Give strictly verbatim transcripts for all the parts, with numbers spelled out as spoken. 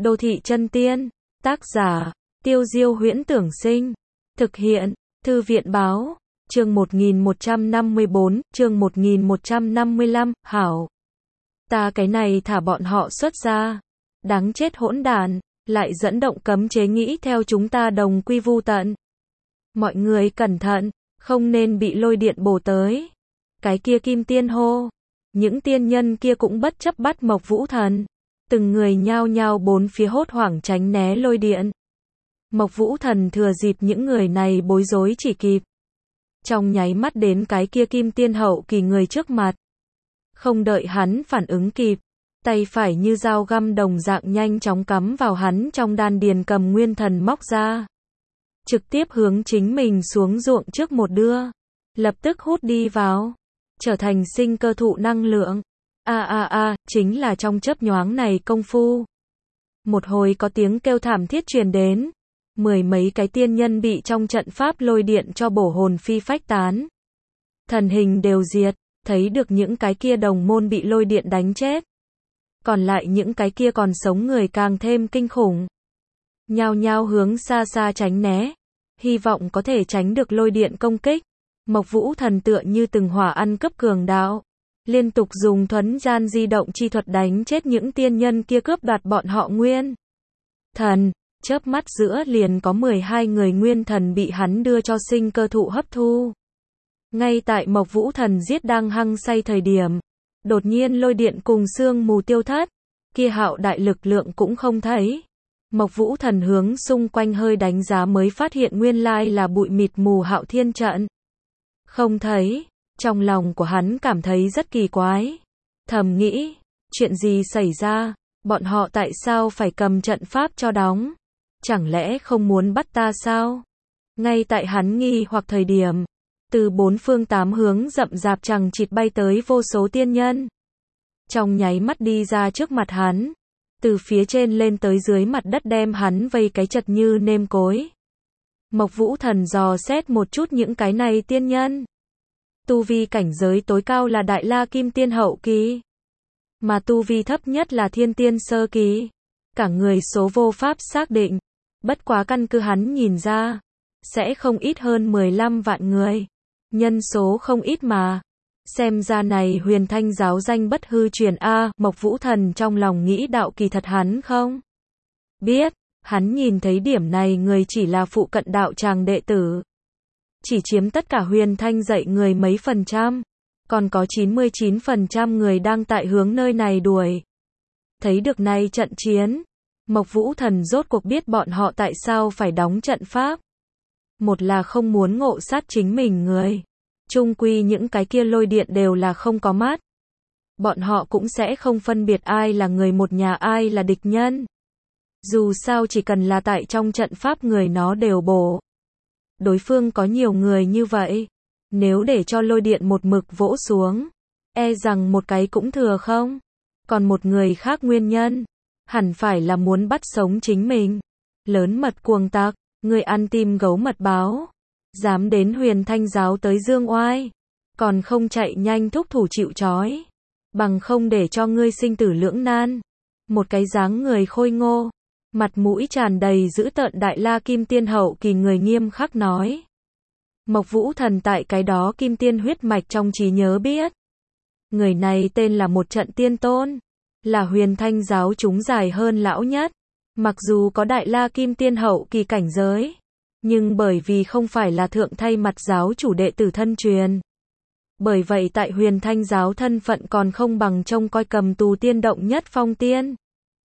Đô thị chân tiên. Tác giả, Tiêu Diêu Huyễn Tưởng Sinh. Thực hiện, Thư viện Báo. Chương một nghìn một trăm năm mươi bốn, chương một nghìn một trăm năm mươi lăm, hảo. Ta cái này thả bọn họ xuất ra. Đáng chết hỗn đàn, lại dẫn động cấm chế nghĩ theo chúng ta đồng quy vu tận. Mọi người cẩn thận, không nên bị lôi điện bổ tới. Cái kia kim tiên hô. Những tiên nhân kia cũng bất chấp bắt Mộc Vũ Thần. Từng người nhao nhao bốn phía hốt hoảng tránh né lôi điện. Mộc Vũ Thần thừa dịp những người này bối rối chỉ kịp. Trong nháy mắt đến cái kia kim tiên hậu kỳ người trước mặt. Không đợi hắn phản ứng kịp. Tay phải như dao găm đồng dạng nhanh chóng cắm vào hắn trong đan điền cầm nguyên thần móc ra. Trực tiếp hướng chính mình xuống ruộng trước một đưa. Lập tức hút đi vào. Trở thành sinh cơ thụ năng lượng. A a a, chính là trong chớp nhoáng này công phu. Một hồi có tiếng kêu thảm thiết truyền đến. Mười mấy cái tiên nhân bị trong trận pháp lôi điện cho bổ hồn phi phách tán. Thần hình đều diệt, thấy được những cái kia đồng môn bị lôi điện đánh chết. Còn lại những cái kia còn sống người càng thêm kinh khủng. Nhao nhao hướng xa xa tránh né. Hy vọng có thể tránh được lôi điện công kích. Mộc Vũ Thần tựa như từng hỏa ăn cấp cường đạo. Liên tục dùng thuấn gian di động chi thuật đánh chết những tiên nhân kia cướp đoạt bọn họ nguyên thần. Chớp mắt giữa liền có mười hai người nguyên thần bị hắn đưa cho sinh cơ thụ hấp thu. Ngay tại Mộc Vũ Thần giết đang hăng say thời điểm. Đột nhiên lôi điện cùng sương mù tiêu thất. Kia hạo đại lực lượng cũng không thấy. Mộc Vũ Thần hướng xung quanh hơi đánh giá mới phát hiện nguyên lai là bụi mịt mù hạo thiên trận. Không thấy. Trong lòng của hắn cảm thấy rất kỳ quái. Thầm nghĩ, chuyện gì xảy ra, bọn họ tại sao phải cầm trận pháp cho đóng? Chẳng lẽ không muốn bắt ta sao? Ngay tại hắn nghi hoặc thời điểm, từ bốn phương tám hướng rậm rạp chằng chịt bay tới vô số tiên nhân. Trong nháy mắt đi ra trước mặt hắn, từ phía trên lên tới dưới mặt đất đem hắn vây cái chật như nêm cối. Mộc Vũ Thần dò xét một chút những cái này tiên nhân. Tu vi cảnh giới tối cao là Đại La Kim Tiên hậu kỳ, mà tu vi thấp nhất là Thiên Tiên sơ kỳ. Cả người số vô pháp xác định, bất quá căn cứ hắn nhìn ra, sẽ không ít hơn mười lăm vạn người. Nhân số không ít mà. Xem ra này Huyền Thanh giáo danh bất hư truyền a, Mộc Vũ Thần trong lòng nghĩ đạo kỳ thật hắn không biết, hắn nhìn thấy điểm này người chỉ là phụ cận đạo tràng đệ tử. Chỉ chiếm tất cả Huyền Thanh dạy người mấy phần trăm, còn có chín mươi chín phần trăm người đang tại hướng nơi này đuổi. Thấy được này trận chiến, Mộc Vũ Thần rốt cuộc biết bọn họ tại sao phải đóng trận pháp. Một là không muốn ngộ sát chính mình người. Chung quy những cái kia lôi điện đều là không có mắt. Bọn họ cũng sẽ không phân biệt ai là người một nhà ai là địch nhân. Dù sao chỉ cần là tại trong trận pháp người nó đều bổ. Đối phương có nhiều người như vậy. Nếu để cho lôi điện một mực vỗ xuống, e rằng một cái cũng thừa không. Còn một người khác nguyên nhân, hẳn phải là muốn bắt sống chính mình. Lớn mật cuồng tặc, người ăn tim gấu mật báo. Dám đến Huyền Thanh giáo tới dương oai. Còn không chạy nhanh thúc thủ chịu trói. Bằng không để cho ngươi sinh tử lưỡng nan. Một cái dáng người khôi ngô. Mặt mũi tràn đầy dữ tợn Đại La Kim Tiên hậu kỳ người nghiêm khắc nói. Mộc Vũ Thần tại cái đó Kim Tiên huyết mạch trong trí nhớ biết. Người này tên là một trận tiên tôn. Là Huyền Thanh giáo chúng dài hơn lão nhất. Mặc dù có Đại La Kim Tiên hậu kỳ cảnh giới. Nhưng bởi vì không phải là thượng thay mặt giáo chủ đệ tử thân truyền. Bởi vậy tại Huyền Thanh giáo thân phận còn không bằng trông coi cầm tù tiên động nhất phong tiên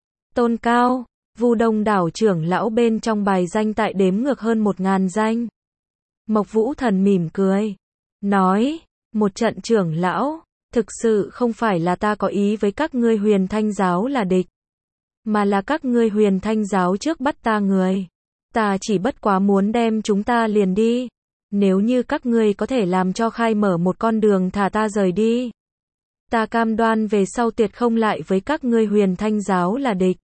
tôn cao. Vu Đông đảo trưởng lão bên trong bài danh tại đếm ngược hơn một ngàn danh. Mộc Vũ Thần mỉm cười. Nói, một trận trưởng lão, thực sự không phải là ta có ý với các ngươi Huyền Thanh giáo là địch. Mà là các ngươi Huyền Thanh giáo trước bắt ta người. Ta chỉ bất quá muốn đem chúng ta liền đi. Nếu như các ngươi có thể làm cho khai mở một con đường thả ta rời đi. Ta cam đoan về sau tuyệt không lại với các ngươi Huyền Thanh giáo là địch.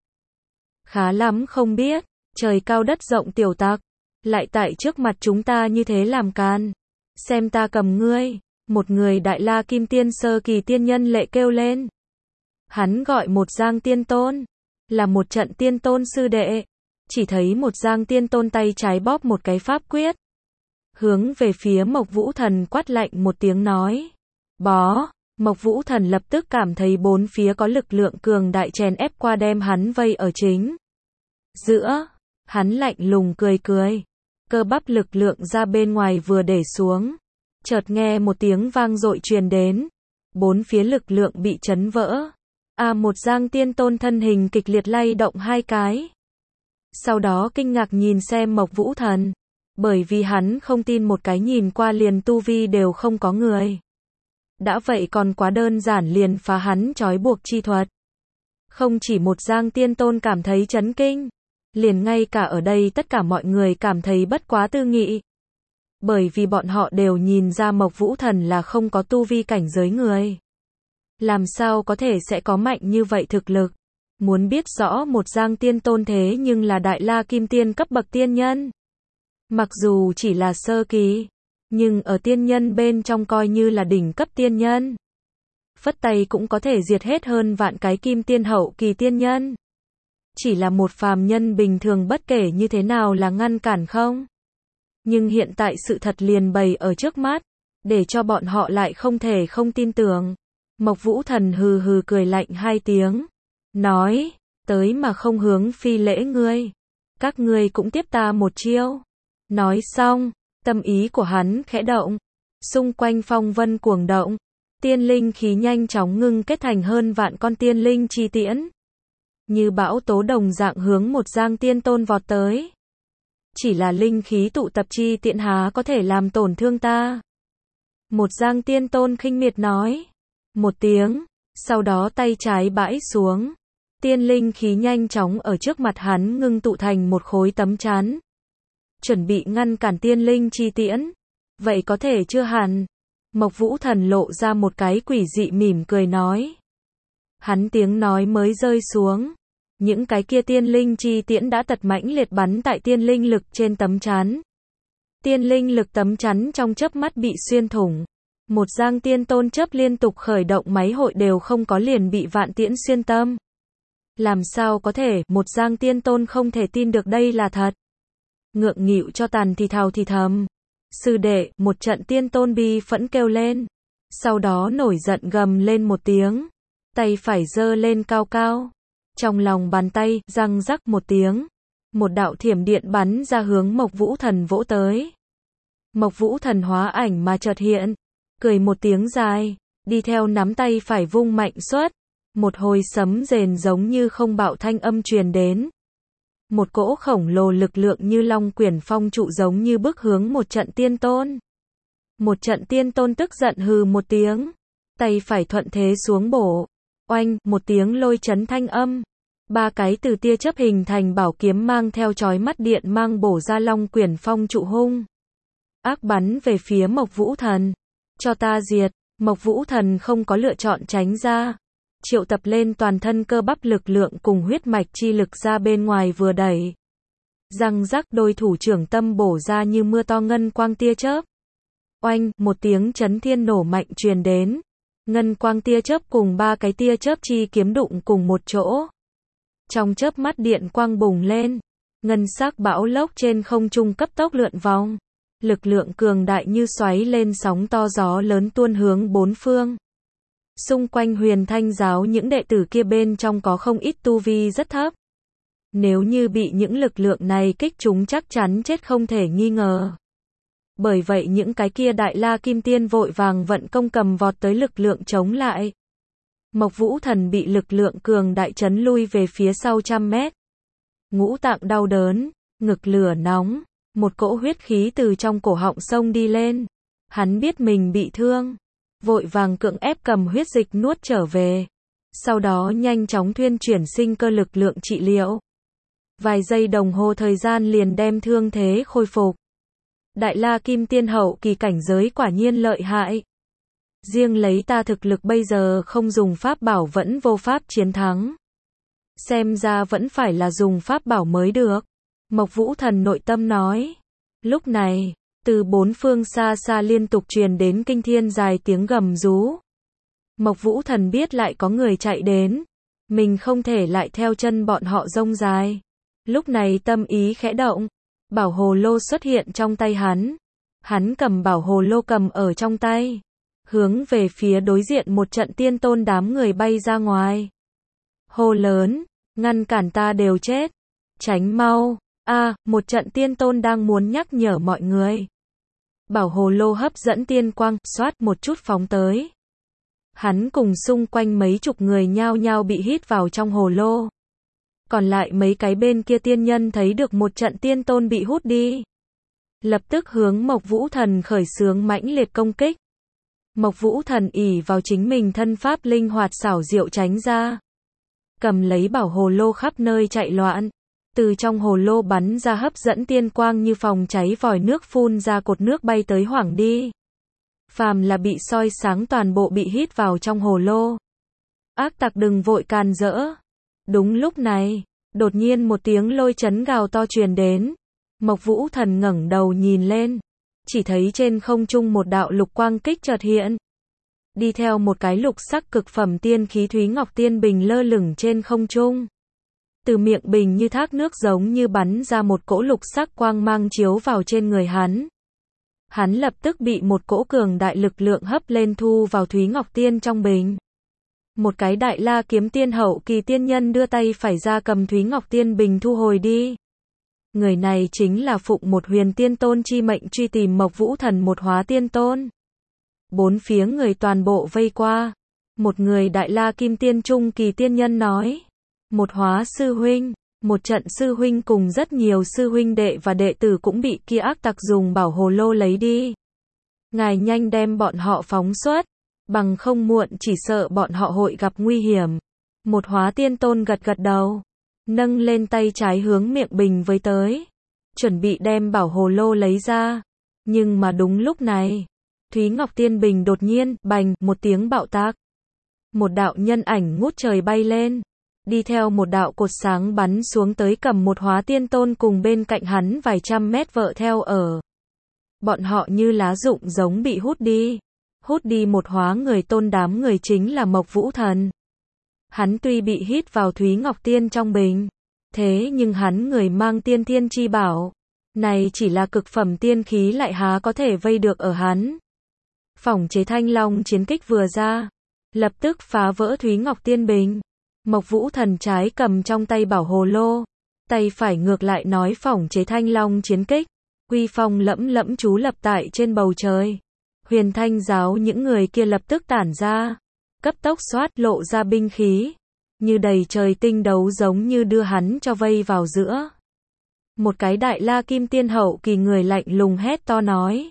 Khá lắm không biết, trời cao đất rộng tiểu tặc. Lại tại trước mặt chúng ta như thế làm can. Xem ta cầm ngươi. Một người Đại La Kim Tiên sơ kỳ tiên nhân lệ kêu lên. Hắn gọi một Giang Tiên Tôn. là một trận tiên tôn sư đệ. Chỉ thấy một Giang Tiên Tôn tay trái bóp một cái pháp quyết. Hướng về phía Mộc Vũ Thần quát lạnh một tiếng nói. Bó, Mộc Vũ Thần lập tức cảm thấy bốn phía có lực lượng cường đại chèn ép qua đem hắn vây ở chính giữa. Hắn lạnh lùng cười cười. Cơ bắp lực lượng ra bên ngoài vừa để xuống. Chợt nghe một tiếng vang dội truyền đến. Bốn phía lực lượng bị chấn vỡ. À một Giang Tiên Tôn thân hình kịch liệt lay động hai cái. Sau đó kinh ngạc nhìn xem Mộc Vũ Thần. Bởi vì hắn không tin một cái nhìn qua liền tu vi đều không có người. Đã vậy còn quá đơn giản liền phá hắn trói buộc chi thuật. Không chỉ một Giang Tiên Tôn cảm thấy chấn kinh. Liền ngay cả ở đây tất cả mọi người cảm thấy bất quá tư nghị. Bởi vì bọn họ đều nhìn ra Mộc Vũ Thần là không có tu vi cảnh giới người. Làm sao có thể sẽ có mạnh như vậy thực lực. Muốn biết rõ một Giang Tiên Tôn thế nhưng là Đại La Kim Tiên cấp bậc tiên nhân. Mặc dù chỉ là sơ kỳ, nhưng ở tiên nhân bên trong coi như là đỉnh cấp tiên nhân. Phất tay cũng có thể diệt hết hơn vạn cái kim tiên hậu kỳ tiên nhân. Chỉ là một phàm nhân bình thường bất kể như thế nào là ngăn cản không. Nhưng hiện tại sự thật liền bày ở trước mắt, để cho bọn họ lại không thể không tin tưởng. Mộc Vũ Thần hừ hừ cười lạnh hai tiếng. Nói, tới mà không hướng phi lễ ngươi. Các ngươi cũng tiếp ta một chiêu. Nói xong, tâm ý của hắn khẽ động. Xung quanh phong vân cuồng động. Tiên linh khí nhanh chóng ngưng kết thành hơn vạn con tiên linh chi tiễn. Như bão tố đồng dạng hướng một Giang Tiên Tôn vọt tới. Chỉ là linh khí tụ tập chi tiễn há có thể làm tổn thương ta. Một Giang Tiên Tôn khinh miệt nói. Một tiếng, sau đó tay trái bãi xuống. Tiên linh khí nhanh chóng ở trước mặt hắn ngưng tụ thành một khối tấm chắn. Chuẩn bị ngăn cản tiên linh chi tiễn. Vậy có thể chưa hẳn. Mộc Vũ Thần lộ ra một cái quỷ dị mỉm cười nói. Hắn tiếng nói mới rơi xuống. Những cái kia tiên linh chi tiễn đã tật mãnh liệt bắn tại tiên linh lực trên tấm chắn. Tiên linh lực tấm chắn trong chớp mắt bị xuyên thủng. Một Giang Tiên Tôn chớp liên tục khởi động máy hội đều không có liền bị vạn tiễn xuyên tâm. Làm sao có thể, một Giang Tiên Tôn không thể tin được đây là thật. Ngượng nghịu cho tàn thì thào thì thầm. Sư đệ, một trận Tiên Tôn bi phẫn kêu lên. Sau đó nổi giận gầm lên một tiếng. Tay phải giơ lên cao cao. Trong lòng bàn tay, răng rắc một tiếng. Một đạo thiểm điện bắn ra hướng Mộc Vũ Thần vỗ tới. Mộc Vũ Thần hóa ảnh mà chợt hiện. Cười một tiếng dài. Đi theo nắm tay phải vung mạnh xuất. Một hồi sấm rền giống như không bạo thanh âm truyền đến. Một cỗ khổng lồ lực lượng như long quyển phong trụ giống như bức hướng một trận Tiên Tôn. Một trận Tiên Tôn tức giận hừ một tiếng. Tay phải thuận thế xuống bổ. Oanh, một tiếng lôi chấn thanh âm. Ba cái từ tia chớp hình thành bảo kiếm mang theo chói mắt điện mang bổ ra long quyển phong trụ hung. Ác bắn về phía Mộc Vũ Thần. Cho ta diệt. Mộc Vũ Thần không có lựa chọn tránh ra. Triệu tập lên toàn thân cơ bắp lực lượng cùng huyết mạch chi lực ra bên ngoài vừa đẩy. Răng rắc đôi thủ trưởng tâm bổ ra như mưa to ngân quang tia chớp. Oanh, một tiếng chấn thiên nổ mạnh truyền đến. Ngân quang tia chớp cùng ba cái tia chớp chi kiếm đụng cùng một chỗ. Trong chớp mắt điện quang bùng lên. Ngân sắc bão lốc trên không trung cấp tốc lượn vòng. Lực lượng cường đại như xoáy lên sóng to gió lớn tuôn hướng bốn phương. Xung quanh Huyền Thanh giáo những đệ tử kia bên trong có không ít tu vi rất thấp. Nếu như bị những lực lượng này kích chúng chắc chắn chết không thể nghi ngờ. Bởi vậy những cái kia Đại La Kim Tiên vội vàng vận công cầm vọt tới lực lượng chống lại. Mộc Vũ Thần bị lực lượng cường đại chấn lui về phía sau trăm mét. Ngũ tạng đau đớn, ngực lửa nóng, một cỗ huyết khí từ trong cổ họng xông đi lên. Hắn biết mình bị thương. Vội vàng cưỡng ép cầm huyết dịch nuốt trở về. Sau đó nhanh chóng thuyên chuyển sinh cơ lực lượng trị liệu. Vài giây đồng hồ thời gian liền đem thương thế khôi phục. Đại La Kim Tiên hậu kỳ cảnh giới quả nhiên lợi hại. Riêng lấy ta thực lực bây giờ không dùng pháp bảo vẫn vô pháp chiến thắng. Xem ra vẫn phải là dùng pháp bảo mới được. Mộc Vũ Thần nội tâm nói. Lúc này, từ bốn phương xa xa liên tục truyền đến kinh thiên dài tiếng gầm rú. Mộc Vũ Thần biết lại có người chạy đến. mình không thể lại theo chân bọn họ rông dài. Lúc này tâm ý khẽ động, bảo hồ lô xuất hiện trong tay hắn. Hắn cầm bảo hồ lô cầm ở trong tay, hướng về phía đối diện một trận tiên tôn đám người bay ra ngoài. Hô lớn, ngăn cản ta đều chết, tránh mau. A, một trận tiên tôn đang muốn nhắc nhở mọi người. Bảo hồ lô hấp dẫn tiên quang, xoát một chút phóng tới. Hắn cùng xung quanh mấy chục người nhao nhao bị hít vào trong hồ lô. Còn lại mấy cái bên kia tiên nhân thấy được một trận tiên tôn bị hút đi, lập tức hướng Mộc Vũ Thần khởi xướng mãnh liệt công kích. Mộc Vũ Thần ỷ vào chính mình thân pháp linh hoạt xảo diệu tránh ra, cầm lấy bảo hồ lô khắp nơi chạy loạn. Từ trong hồ lô bắn ra hấp dẫn tiên quang như phòng cháy vòi nước phun ra cột nước bay tới hoảng đi. Phàm là bị soi sáng toàn bộ bị hít vào trong hồ lô. Ác tặc đừng vội càn rỡ. Đúng lúc này, đột nhiên một tiếng lôi chấn gào to truyền đến. Mộc Vũ Thần ngẩng đầu nhìn lên, chỉ thấy trên không trung một đạo lục quang kích chợt hiện. Đi theo một cái lục sắc cực phẩm tiên khí Thúy Ngọc Tiên Bình lơ lửng trên không trung. Từ miệng bình như thác nước giống như bắn ra một cỗ lục sắc quang mang chiếu vào trên người hắn. Hắn lập tức bị một cỗ cường đại lực lượng hấp lên thu vào Thúy Ngọc Tiên trong bình. Một cái đại la kiếm tiên hậu kỳ tiên nhân đưa tay phải ra cầm Thúy Ngọc Tiên bình thu hồi đi. Người này chính là phụng một huyền tiên tôn chi mệnh truy tìm Mộc Vũ Thần một hóa tiên tôn. Bốn phía người toàn bộ vây qua. Một người đại la kim tiên trung kỳ tiên nhân nói. Một hóa sư huynh, một trận sư huynh cùng rất nhiều sư huynh đệ và đệ tử cũng bị kia ác tặc dùng bảo hồ lô lấy đi. Ngài nhanh đem bọn họ phóng xuất, bằng không muộn chỉ sợ bọn họ hội gặp nguy hiểm. Một hóa tiên tôn gật gật đầu, nâng lên tay trái hướng miệng bình với tới, chuẩn bị đem bảo hồ lô lấy ra. Nhưng mà đúng lúc này, Thúy Ngọc Tiên bình đột nhiên, bành, một tiếng bạo tạc. Một đạo nhân ảnh ngút trời bay lên. Đi theo một đạo cột sáng bắn xuống tới cầm một hóa tiên tôn cùng bên cạnh hắn vài trăm mét vợ theo ở. Bọn họ như lá rụng giống bị hút đi. Hút đi một hóa người tôn đám người chính là Mộc Vũ Thần. Hắn tuy bị hít vào Thúy Ngọc Tiên trong bình, thế nhưng hắn người mang tiên thiên chi bảo. Này chỉ là cực phẩm tiên khí lại há có thể vây được ở hắn. Phỏng chế thanh long chiến kích vừa ra, lập tức phá vỡ Thúy Ngọc Tiên bình. Mộc Vũ Thần trái cầm trong tay bảo hồ lô, tay phải ngược lại nói phỏng chế thanh long chiến kích, uy phong lẫm lẫm trú lập tại trên bầu trời. Huyền Thanh giáo những người kia lập tức tản ra, cấp tốc xoát lộ ra binh khí, như đầy trời tinh đấu giống như đưa hắn cho vây vào giữa. Một cái đại la kim tiên hậu kỳ người lạnh lùng hét to nói.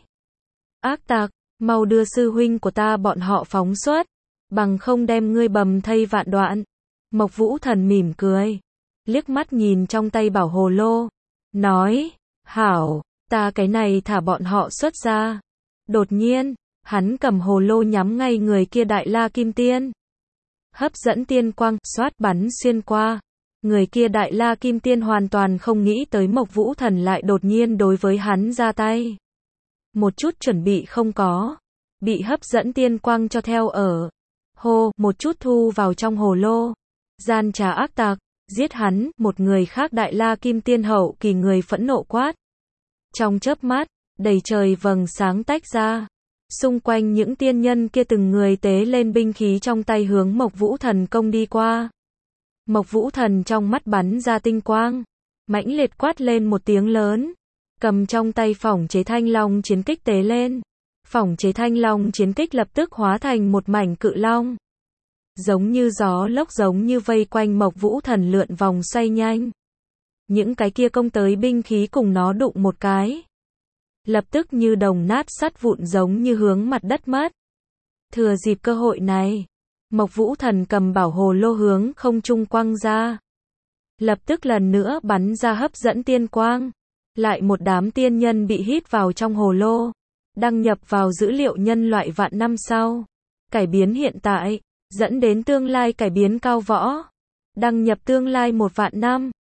Ác tặc, mau đưa sư huynh của ta bọn họ phóng xuất, bằng không đem ngươi bầm thây vạn đoạn. Mộc Vũ Thần mỉm cười, liếc mắt nhìn trong tay bảo hồ lô, nói, hảo, ta cái này thả bọn họ xuất ra. Đột nhiên, hắn cầm hồ lô nhắm ngay người kia đại la kim tiên. Hấp dẫn tiên quang, xoát bắn xuyên qua. Người kia đại la kim tiên hoàn toàn không nghĩ tới Mộc Vũ Thần lại đột nhiên đối với hắn ra tay. Một chút chuẩn bị không có, bị hấp dẫn tiên quang cho theo ở. Hô, một chút thu vào trong hồ lô. Gian trá ác tặc, giết hắn, một người khác đại la kim tiên hậu kỳ người phẫn nộ quát. Trong chớp mắt, đầy trời vầng sáng tách ra. Xung quanh những tiên nhân kia từng người tế lên binh khí trong tay hướng Mộc Vũ Thần công đi qua. Mộc Vũ Thần trong mắt bắn ra tinh quang, mãnh liệt quát lên một tiếng lớn, cầm trong tay phỏng chế thanh long chiến kích tế lên. Phỏng chế thanh long chiến kích lập tức hóa thành một mảnh cự long. Giống như gió lốc giống như vây quanh Mộc Vũ Thần lượn vòng xoay nhanh. Những cái kia công tới binh khí cùng nó đụng một cái, lập tức như đồng nát sắt vụn giống như hướng mặt đất mất. Thừa dịp cơ hội này, Mộc Vũ Thần cầm bảo hồ lô hướng không trung quăng ra. Lập tức lần nữa bắn ra hấp dẫn tiên quang. Lại một đám tiên nhân bị hít vào trong hồ lô, đăng nhập vào dữ liệu nhân loại vạn năm sau. Cải biến hiện tại, dẫn đến tương lai cải biến cao võ. Đăng nhập tương lai một vạn năm.